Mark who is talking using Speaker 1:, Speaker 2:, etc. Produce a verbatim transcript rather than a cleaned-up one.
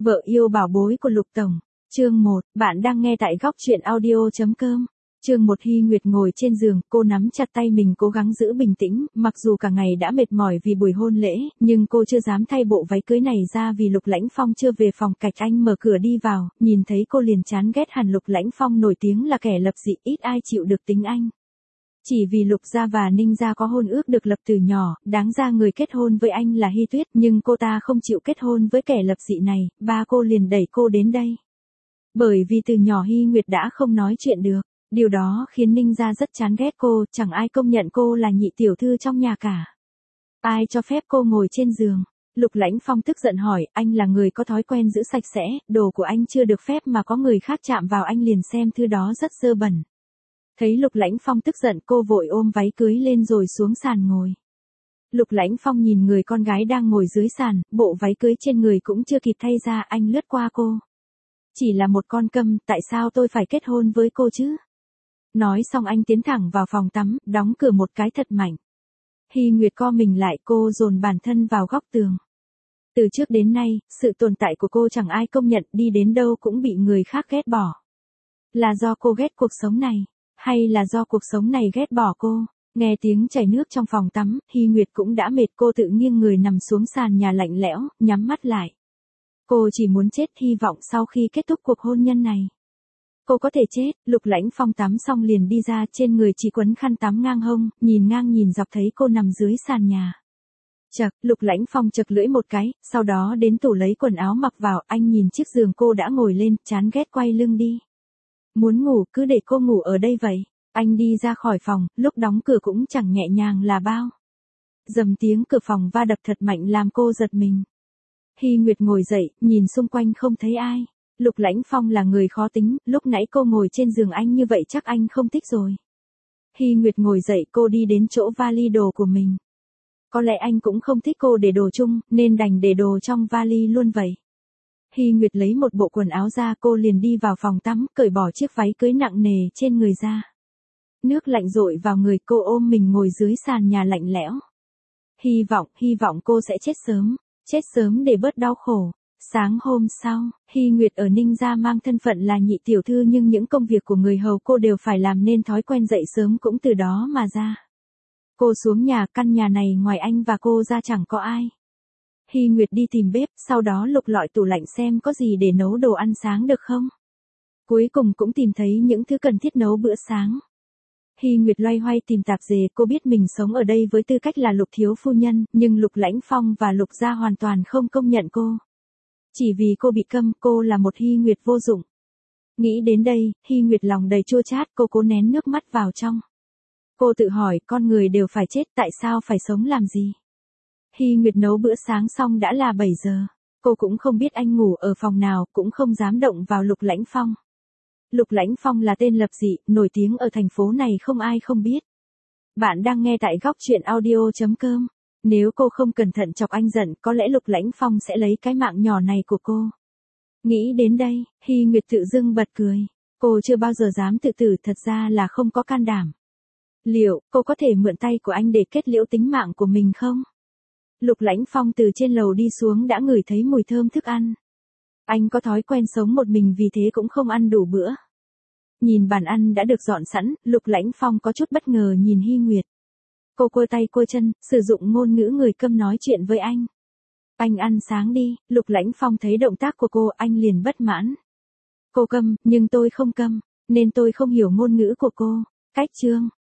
Speaker 1: Vợ yêu bảo bối của Lục Tổng. Chương một, bạn đang nghe tại góc truyện audio chấm com. Chương một. Hy Nguyệt ngồi trên giường, cô nắm chặt tay mình cố gắng giữ bình tĩnh, mặc dù cả ngày đã mệt mỏi vì buổi hôn lễ, nhưng cô chưa dám thay bộ váy cưới này ra vì Lục Lãnh Phong chưa về phòng. Cạch Anh mở cửa đi vào, nhìn thấy cô liền chán ghét hẳn. Lục Lãnh Phong nổi tiếng là kẻ lập dị, ít ai chịu được tính anh. Chỉ vì Lục gia và Ninh gia có hôn ước được lập từ nhỏ, đáng ra người kết hôn với anh là Hy Tuyết, nhưng cô ta không chịu kết hôn với kẻ lập dị này, ba cô liền đẩy cô đến đây. Bởi vì từ nhỏ Hy Nguyệt đã không nói chuyện được, điều đó khiến Ninh gia rất chán ghét cô, chẳng ai công nhận cô là nhị tiểu thư trong nhà cả. Ai cho phép cô ngồi trên giường? Lục Lãnh Phong tức giận hỏi, anh là người có thói quen giữ sạch sẽ, đồ của anh chưa được phép mà có người khác chạm vào anh liền xem thứ đó rất dơ bẩn. Thấy Lục Lãnh Phong tức giận, cô vội ôm váy cưới lên rồi xuống sàn ngồi. Lục Lãnh Phong nhìn người con gái đang ngồi dưới sàn, bộ váy cưới trên người cũng chưa kịp thay ra, anh lướt qua cô. Chỉ là một con câm, tại sao tôi phải kết hôn với cô chứ? Nói xong anh tiến thẳng vào phòng tắm, đóng cửa một cái thật mạnh. Hy Nguyệt co mình lại, cô dồn bản thân vào góc tường. Từ trước đến nay, sự tồn tại của cô chẳng ai công nhận, đi đến đâu cũng bị người khác ghét bỏ. Là do cô ghét cuộc sống này? Hay là do cuộc sống này ghét bỏ cô? Nghe tiếng chảy nước trong phòng tắm, Hy Nguyệt cũng đã mệt, cô tự nghiêng người nằm xuống sàn nhà lạnh lẽo, nhắm mắt lại. Cô chỉ muốn chết, hy vọng sau khi kết thúc cuộc hôn nhân này, cô có thể chết. Lục Lãnh Phong tắm xong liền đi ra, trên người chỉ quấn khăn tắm ngang hông, nhìn ngang nhìn dọc thấy cô nằm dưới sàn nhà. Chậc, Lục Lãnh Phong chật lưỡi một cái, sau đó đến tủ lấy quần áo mặc vào, anh nhìn chiếc giường cô đã ngồi lên, chán ghét quay lưng đi. Muốn ngủ cứ để cô ngủ ở đây vậy. Anh đi ra khỏi phòng, lúc đóng cửa cũng chẳng nhẹ nhàng là bao. Dầm tiếng cửa phòng va đập thật mạnh làm cô giật mình. Hy Nguyệt ngồi dậy, nhìn xung quanh không thấy ai. Lục Lãnh Phong là người khó tính, lúc nãy cô ngồi trên giường anh như vậy chắc anh không thích rồi. Hy Nguyệt ngồi dậy, cô đi đến chỗ vali đồ của mình. Có lẽ anh cũng không thích cô để đồ chung, nên đành để đồ trong vali luôn vậy. Hy Nguyệt lấy một bộ quần áo ra, cô liền đi vào phòng tắm, cởi bỏ chiếc váy cưới nặng nề trên người ra. Nước lạnh dội vào người, cô ôm mình ngồi dưới sàn nhà lạnh lẽo. Hy vọng, hy vọng cô sẽ chết sớm, chết sớm để bớt đau khổ. Sáng hôm sau, Hy Nguyệt ở Ninh gia mang thân phận là nhị tiểu thư nhưng những công việc của người hầu cô đều phải làm nên thói quen dậy sớm cũng từ đó mà ra. Cô xuống nhà, căn nhà này ngoài anh và cô ra chẳng có ai. Hy Nguyệt đi tìm bếp, sau đó lục lọi tủ lạnh xem có gì để nấu đồ ăn sáng được không. Cuối cùng cũng tìm thấy những thứ cần thiết nấu bữa sáng. Hy Nguyệt loay hoay tìm tạp dề, cô biết mình sống ở đây với tư cách là Lục thiếu phu nhân, nhưng Lục Lãnh Phong và Lục gia hoàn toàn không công nhận cô. Chỉ vì cô bị câm, cô là một Hy Nguyệt vô dụng. Nghĩ đến đây, Hy Nguyệt lòng đầy chua chát, cô cố nén nước mắt vào trong. Cô tự hỏi, con người đều phải chết, tại sao phải sống làm gì? Hy Nguyệt nấu bữa sáng xong đã là bảy giờ. Cô cũng không biết anh ngủ ở phòng nào, cũng không dám động vào Lục Lãnh Phong. Lục Lãnh Phong là tên lập dị, nổi tiếng ở thành phố này không ai không biết. Bạn đang nghe tại góc truyện audio chấm com. Nếu cô không cẩn thận chọc anh giận, có lẽ Lục Lãnh Phong sẽ lấy cái mạng nhỏ này của cô. Nghĩ đến đây, Hy Nguyệt tự dưng bật cười. Cô chưa bao giờ dám tự tử, thật ra là không có can đảm. Liệu, cô có thể mượn tay của anh để kết liễu tính mạng của mình không? Lục Lãnh Phong từ trên lầu đi xuống đã ngửi thấy mùi thơm thức ăn. Anh có thói quen sống một mình vì thế cũng không ăn đủ bữa. Nhìn bàn ăn đã được dọn sẵn, Lục Lãnh Phong có chút bất ngờ nhìn Hy Nguyệt. Cô quơ tay quơ chân, sử dụng ngôn ngữ người câm nói chuyện với anh. Anh ăn sáng đi. Lục Lãnh Phong thấy động tác của cô, anh liền bất mãn. Cô câm, nhưng tôi không câm, nên tôi không hiểu ngôn ngữ của cô. Cách chương.